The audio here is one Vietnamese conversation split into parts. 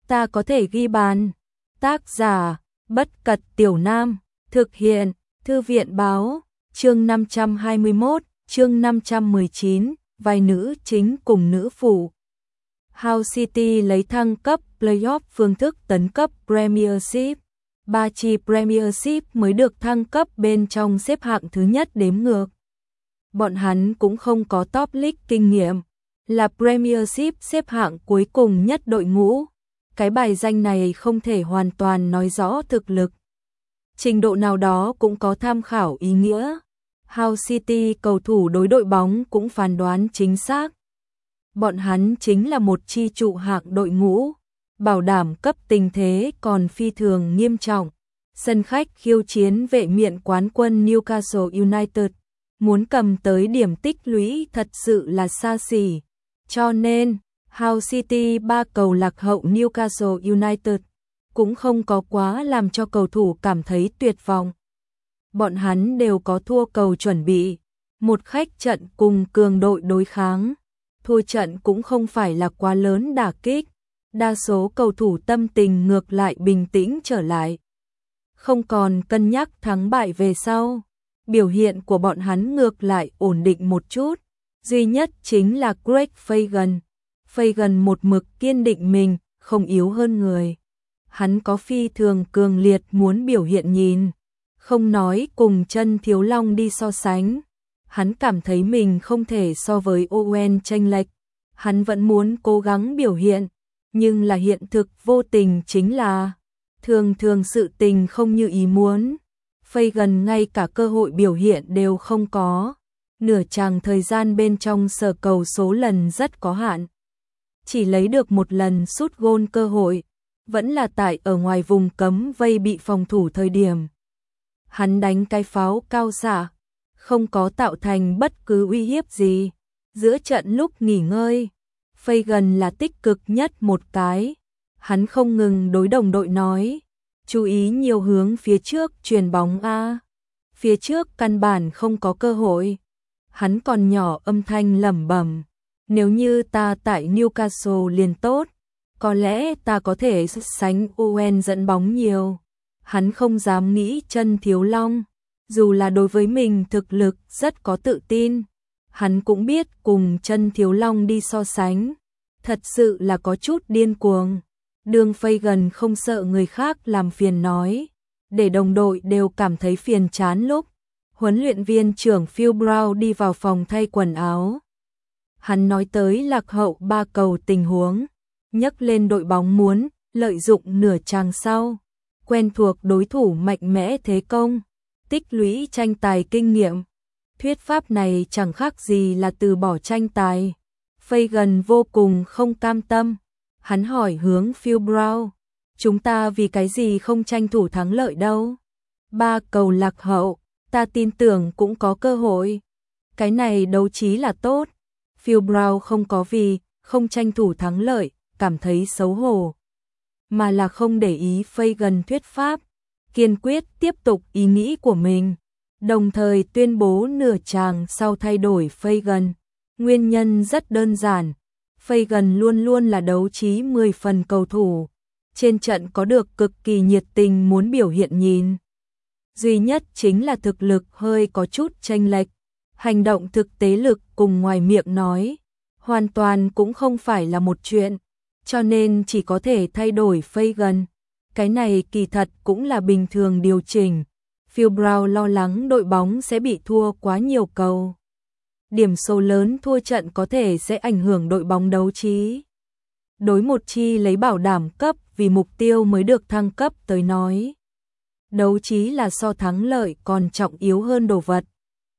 ta có thể ghi bàn. Tác giả, Bất Cật Tiểu Nam, thực hiện, Thư viện Báo, chương 521, chương 519, vai nữ chính cùng nữ phụ. Hull City lấy thăng cấp playoff phương thức tấn cấp Premiership. 3 chi Premiership mới được thăng cấp bên trong xếp hạng thứ nhất đếm ngược. Bọn hắn cũng không có top league kinh nghiệm, là Premiership xếp hạng cuối cùng nhất đội ngũ. Cái bài danh này không thể hoàn toàn nói rõ thực lực. Trình độ nào đó cũng có tham khảo ý nghĩa. Hull City cầu thủ đối đội bóng cũng phán đoán chính xác. Bọn hắn chính là một chi trụ hạng đội ngũ, bảo đảm cấp tình thế còn phi thường nghiêm trọng. Sân khách khiêu chiến vệ miện quán quân Newcastle United, muốn cầm tới điểm tích lũy thật sự là xa xỉ. Cho nên, Hull City 3 cầu lạc hậu Newcastle United, cũng không có quá làm cho cầu thủ cảm thấy tuyệt vọng. Bọn hắn đều có thua cầu chuẩn bị, một khách trận cùng cường đội đối kháng. Thua trận cũng không phải là quá lớn đả kích, đa số cầu thủ tâm tình ngược lại bình tĩnh trở lại. Không còn cân nhắc thắng bại về sau, biểu hiện của bọn hắn ngược lại ổn định một chút, duy nhất chính là Craig Fagan. Fagan một mực kiên định mình, không yếu hơn người. Hắn có phi thường cường liệt muốn biểu hiện nhìn, không nói cùng Chân Thiếu Long đi so sánh. Hắn cảm thấy mình không thể so với Owen chênh lệch, hắn vẫn muốn cố gắng biểu hiện, nhưng là hiện thực vô tình chính là thường thường sự tình không như ý muốn. Fagan ngay cả cơ hội biểu hiện đều không có, nửa chàng thời gian bên trong sở cầu số lần rất có hạn, chỉ lấy được một lần sút gôn cơ hội, vẫn là tại ở ngoài vùng cấm vây bị phòng thủ thời điểm. Hắn đánh cái pháo cao xạ, không có tạo thành bất cứ uy hiếp gì. Giữa trận lúc nghỉ ngơi, Fagan là tích cực nhất một cái. Hắn không ngừng đối đồng đội nói, chú ý nhiều hướng phía trước chuyền bóng a. Phía trước căn bản không có cơ hội. Hắn còn nhỏ âm thanh lẩm bẩm, nếu như ta tại Newcastle liền tốt, có lẽ ta có thể sánh Owen dẫn bóng nhiều. Hắn không dám nghĩ Chân Thiếu Long, dù là đối với mình thực lực rất có tự tin, hắn cũng biết cùng Chân Thiếu Long đi so sánh, thật sự là có chút điên cuồng. Đường Fagan không sợ người khác làm phiền nói, để đồng đội đều cảm thấy phiền chán lúc huấn luyện viên trưởng Phil Brown đi vào phòng thay quần áo. Hắn nói tới lạc hậu 3 cầu tình huống, nhắc lên đội bóng muốn lợi dụng nửa chàng sau, quen thuộc đối thủ mạnh mẽ thế công, tích lũy tranh tài kinh nghiệm. Thuyết pháp này chẳng khác gì là từ bỏ tranh tài. Fagan vô cùng không cam tâm. Hắn hỏi hướng Phil Brown, chúng ta vì cái gì không tranh thủ thắng lợi đâu? 3 cầu lạc hậu, ta tin tưởng cũng có cơ hội. Cái này đấu trí là tốt. Phil Brown không có vì không tranh thủ thắng lợi cảm thấy xấu hổ, mà là không để ý Fagan thuyết pháp, kiên quyết tiếp tục ý nghĩ của mình, đồng thời tuyên bố nửa chàng sau thay đổi Fagan. Nguyên nhân rất đơn giản, Fagan luôn luôn là đấu trí 10 phần cầu thủ, trên trận có được cực kỳ nhiệt tình muốn biểu hiện nhìn. Duy nhất chính là thực lực hơi có chút chênh lệch, hành động thực tế lực cùng ngoài miệng nói, hoàn toàn cũng không phải là một chuyện, cho nên chỉ có thể thay đổi Fagan. Cái này kỳ thật cũng là bình thường điều chỉnh. Phil Brown lo lắng đội bóng sẽ bị thua quá nhiều cầu. Điểm số lớn thua trận có thể sẽ ảnh hưởng đội bóng đấu trí. Đối một chi lấy bảo đảm cấp vì mục tiêu mới được thăng cấp tới nói, đấu trí là so thắng lợi còn trọng yếu hơn đồ vật.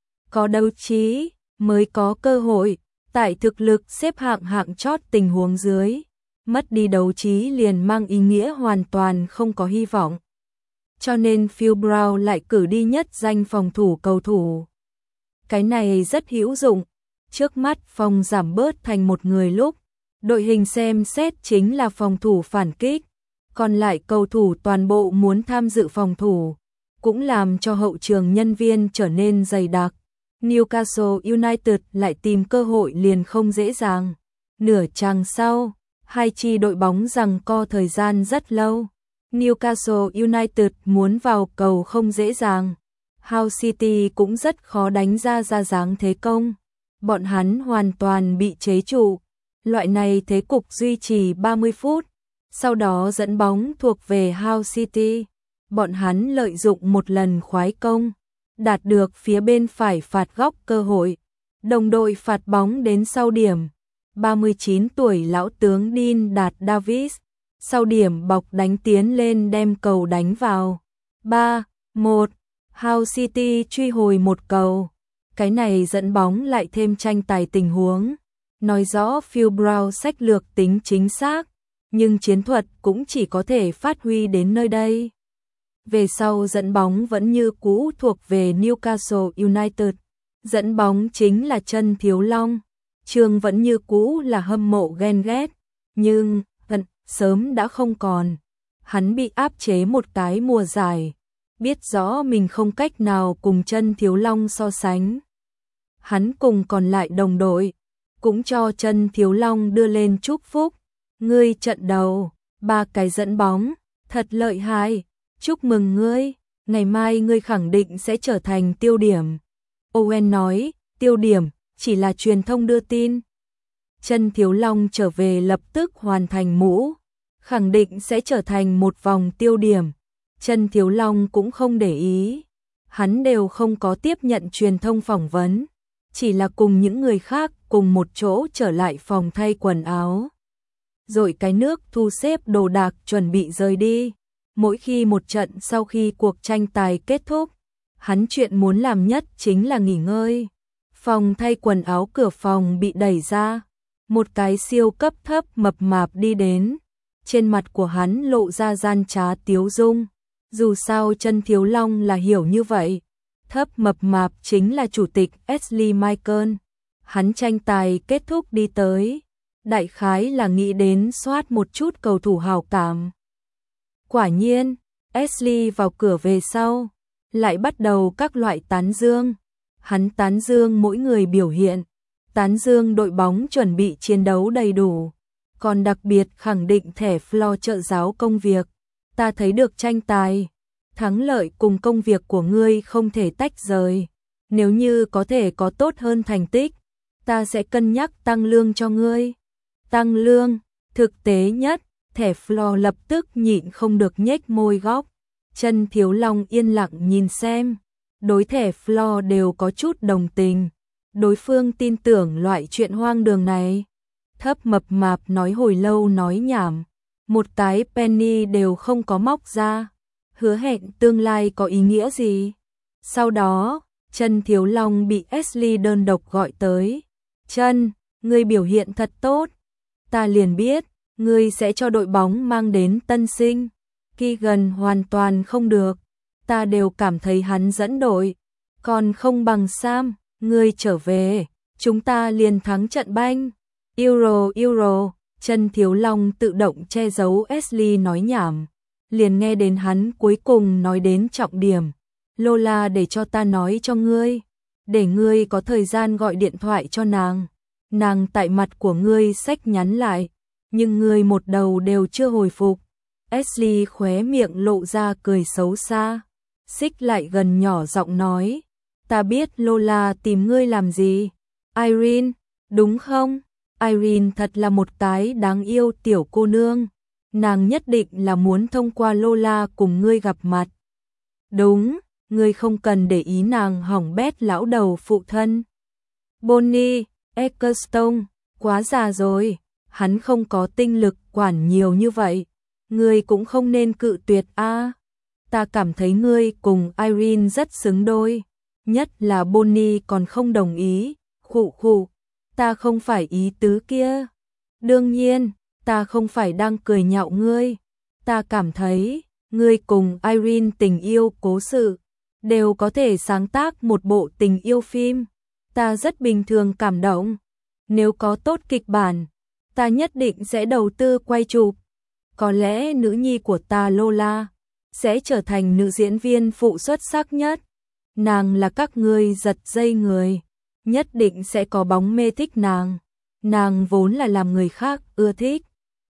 Có đấu trí mới có cơ hội, tại thực lực xếp hạng hạng chót tình huống dưới, mất đi đấu trí liền mang ý nghĩa hoàn toàn không có hy vọng. Cho nên Phil Brown lại cử đi nhất danh phòng thủ cầu thủ. Cái này rất hữu dụng. Trước mắt phòng giảm bớt thành một người lúc, đội hình xem xét chính là phòng thủ phản kích, còn lại cầu thủ toàn bộ muốn tham dự phòng thủ, cũng làm cho hậu trường nhân viên trở nên dày đặc. Newcastle United lại tìm cơ hội liền không dễ dàng. Nửa chàng sau, Hai chi đội bóng giằng co thời gian rất lâu. Newcastle United muốn vào cầu không dễ dàng. Hull City cũng rất khó đánh ra dáng thế công. Bọn hắn hoàn toàn bị chế trụ. Loại này thế cục duy trì 30 phút. Sau đó dẫn bóng thuộc về Hull City. Bọn hắn lợi dụng một lần khoái công, đạt được phía bên phải phạt góc cơ hội. Đồng đội phạt bóng đến sau điểm. 39 tuổi lão tướng Dean Đạt Davis. Sau điểm bọc đánh tiến lên đem cầu đánh vào. 3-1. Hull City truy hồi một cầu. Cái này dẫn bóng lại thêm tranh tài tình huống. Nói rõ Phil Brown sách lược tính chính xác, nhưng chiến thuật cũng chỉ có thể phát huy đến nơi đây. Về sau dẫn bóng vẫn như cũ thuộc về Newcastle United. Dẫn bóng chính là Chân Thiếu Long. Trường vẫn như cũ là hâm mộ ghen ghét, nhưng sớm đã không còn. Hắn bị áp chế một cái mùa giải, biết rõ mình không cách nào cùng Chân Thiếu Long so sánh. Hắn cùng còn lại đồng đội cũng cho Chân Thiếu Long đưa lên chúc phúc. Ngươi trận đầu 3 cái dẫn bóng, thật lợi hại, chúc mừng ngươi, ngày mai ngươi khẳng định sẽ trở thành tiêu điểm. Owen nói, tiêu điểm chỉ là truyền thông đưa tin. Chân Thiếu Long trở về lập tức hoàn thành mũ, khẳng định sẽ trở thành một vòng tiêu điểm. Chân Thiếu Long cũng không để ý, hắn đều không có tiếp nhận truyền thông phỏng vấn, chỉ là cùng những người khác cùng một chỗ trở lại phòng thay quần áo. Rồi cái nước thu xếp đồ đạc chuẩn bị rời đi. Mỗi khi một trận sau khi cuộc tranh tài kết thúc, hắn chuyện muốn làm nhất chính là nghỉ ngơi. Phòng thay quần áo cửa phòng bị đẩy ra, một cái siêu cấp thấp mập mạp đi đến, trên mặt của hắn lộ ra gian trá tiếu dung. Dù sao Chân Thiếu Long là hiểu như vậy, thấp mập mạp chính là chủ tịch Ashley Michael. Hắn tranh tài kết thúc đi tới, đại khái là nghĩ đến soát một chút cầu thủ hảo cảm. Quả nhiên, Ashley vào cửa về sau, lại bắt đầu các loại tán dương. Hắn tán dương mỗi người biểu hiện, tán dương đội bóng chuẩn bị chiến đấu đầy đủ, còn đặc biệt khẳng định thẻ floor trợ giáo công việc. Ta thấy được tranh tài, thắng lợi cùng công việc của ngươi không thể tách rời. Nếu như có thể có tốt hơn thành tích, ta sẽ cân nhắc tăng lương cho ngươi. Tăng lương, thực tế nhất, thẻ floor lập tức nhịn không được nhếch môi góc. Chân Thiếu Long yên lặng nhìn xem, đối thẻ floor đều có chút đồng tình. Đối phương tin tưởng loại chuyện hoang đường này. Thấp mập mạp nói hồi lâu nói nhảm, một cái penny đều không có móc ra, hứa hẹn tương lai có ý nghĩa gì. Sau đó, Chân Thiếu Long bị Ashley đơn độc gọi tới. Chân, ngươi biểu hiện thật tốt. Ta liền biết, ngươi sẽ cho đội bóng mang đến tân sinh. Keegan hoàn toàn không được, ta đều cảm thấy hắn dẫn đội, còn không bằng Sam. Ngươi trở về, chúng ta liền thắng trận banh. Euro. Chân Thiếu Long tự động che giấu Ashley nói nhảm, liền nghe đến hắn cuối cùng nói đến trọng điểm. Lola để cho ta nói cho ngươi, để ngươi có thời gian gọi điện thoại cho nàng. Nàng tại mặt của ngươi xách nhắn lại, nhưng ngươi một đầu đều chưa hồi phục. Ashley khóe miệng lộ ra cười xấu xa, xích lại gần nhỏ giọng nói, ta biết Lola tìm ngươi làm gì. Irene, đúng không? Irene thật là một cái đáng yêu tiểu cô nương, nàng nhất định là muốn thông qua Lola cùng ngươi gặp mặt. Đúng, ngươi không cần để ý nàng hỏng bét lão đầu phụ thân. Bonnie Ecclestone, quá già rồi, hắn không có tinh lực quản nhiều như vậy. Ngươi cũng không nên cự tuyệt a. Ta cảm thấy ngươi cùng Irene rất xứng đôi, nhất là Bonnie còn không đồng ý. Khụ, ta không phải ý tứ kia. Đương nhiên, ta không phải đang cười nhạo ngươi. Ta cảm thấy, ngươi cùng Irene tình yêu cố sự, đều có thể sáng tác một bộ tình yêu phim. Ta rất bình thường cảm động. Nếu có tốt kịch bản, ta nhất định sẽ đầu tư quay chụp. Có lẽ nữ nhi của ta Lola sẽ trở thành nữ diễn viên phụ xuất sắc nhất. Nàng là các ngươi giật dây người, nhất định sẽ có bóng mê thích nàng. Nàng vốn là làm người khác ưa thích,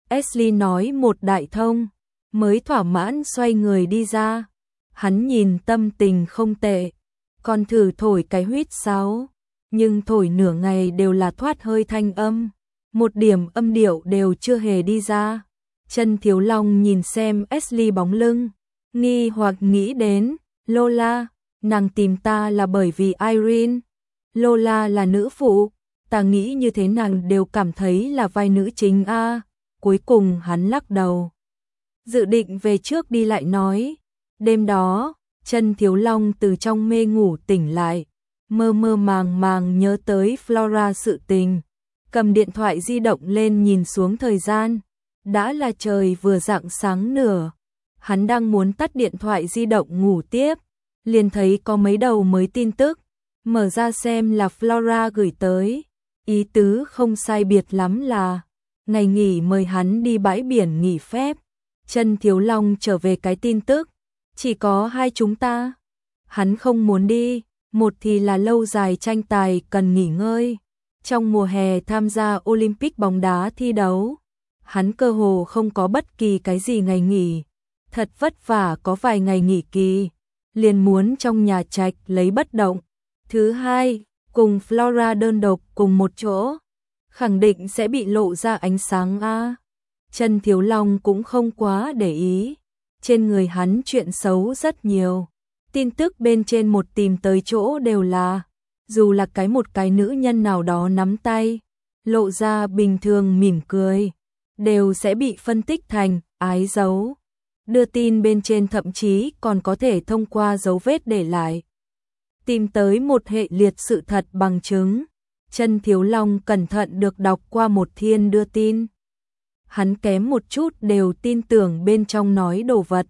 Ashley nói một đại thông, mới thỏa mãn xoay người đi ra. Hắn nhìn tâm tình không tệ, còn thử thổi cái huýt sáo, nhưng thổi nửa ngày đều là thoát hơi thanh âm, một điểm âm điệu đều chưa hề đi ra. Chân Thiếu Long nhìn xem Ashley bóng lưng, nghi hoặc nghĩ đến, Lola, nàng tìm ta là bởi vì Irene. Lola là nữ phụ, ta nghĩ như thế nàng đều cảm thấy là vai nữ chính a. Cuối cùng hắn lắc đầu, dự định về trước đi lại nói. Đêm đó, Chân Thiếu Long từ trong mê ngủ tỉnh lại, mơ mơ màng màng nhớ tới Flora sự tình, cầm điện thoại di động lên nhìn xuống thời gian, đã là trời vừa rạng sáng nửa. Hắn đang muốn tắt điện thoại di động ngủ tiếp, liền thấy có mấy đầu mới tin tức, mở ra xem là Flora gửi tới, ý tứ không sai biệt lắm là ngày nghỉ mời hắn đi bãi biển nghỉ phép. Chân Thiếu Long trở về cái tin tức, chỉ có hai chúng ta. Hắn không muốn đi, một thì là lâu dài tranh tài cần nghỉ ngơi, trong mùa hè tham gia Olympic bóng đá thi đấu, hắn cơ hồ không có bất kỳ cái gì ngày nghỉ, thật vất vả có vài ngày nghỉ kỳ, liền muốn trong nhà trạch lấy bất động. Thứ hai, cùng Flora đơn độc cùng một chỗ, khẳng định sẽ bị lộ ra ánh sáng a. Chân Thiếu Long cũng không quá để ý, trên người hắn chuyện xấu rất nhiều, tin tức bên trên một tìm tới chỗ đều là, dù là một cái nữ nhân nào đó nắm tay, lộ ra bình thường mỉm cười, đều sẽ bị phân tích thành ái dấu. Đưa tin bên trên thậm chí còn có thể thông qua dấu vết để lại, tìm tới một hệ liệt sự thật bằng chứng. Chân Thiếu Long cẩn thận được đọc qua một thiên đưa tin, hắn kém một chút đều tin tưởng bên trong nói đồ vật.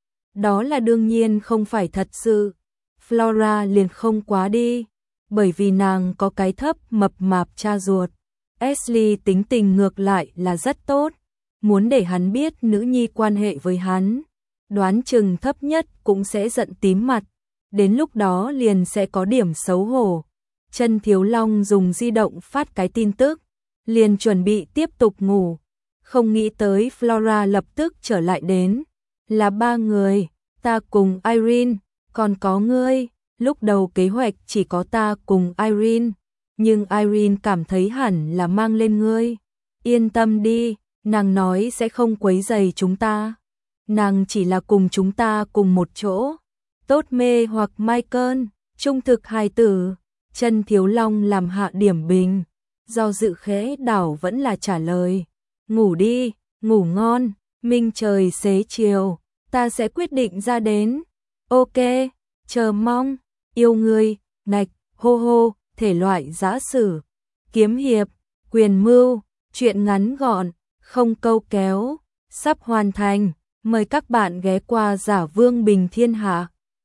Đó là đương nhiên không phải thật sự. Flora liền không quá đi, bởi vì nàng có cái thấp mập mạp cha ruột. Ashley tính tình ngược lại là rất tốt, muốn để hắn biết nữ nhi quan hệ với hắn, đoán chừng thấp nhất cũng sẽ giận tím mặt, đến lúc đó liền sẽ có điểm xấu hổ. Chân Thiếu Long dùng di động phát cái tin tức, liền chuẩn bị tiếp tục ngủ, không nghĩ tới Flora lập tức trở lại đến, là 3 người, ta cùng Irene, còn có ngươi. Lúc đầu kế hoạch chỉ có ta cùng Irene, nhưng Irene cảm thấy hẳn là mang lên ngươi. Yên tâm đi, nàng nói sẽ không quấy rầy chúng ta. Nàng chỉ là cùng chúng ta cùng một chỗ. Tốt mê hoặc Michael, trung thực hài tử. Chân Thiếu Long làm hạ điểm bình, do dự khẽ đảo vẫn là trả lời. Ngủ đi, ngủ ngon, minh trời xế chiều, ta sẽ quyết định ra đến. Ok, chờ mong, yêu ngươi, nạch, hô hô, thể loại giã sử, kiếm hiệp, quyền mưu, truyện ngắn gọn, không câu kéo, sắp hoàn thành. Mời các bạn ghé qua Giả Vương Bình Thiên Hạ.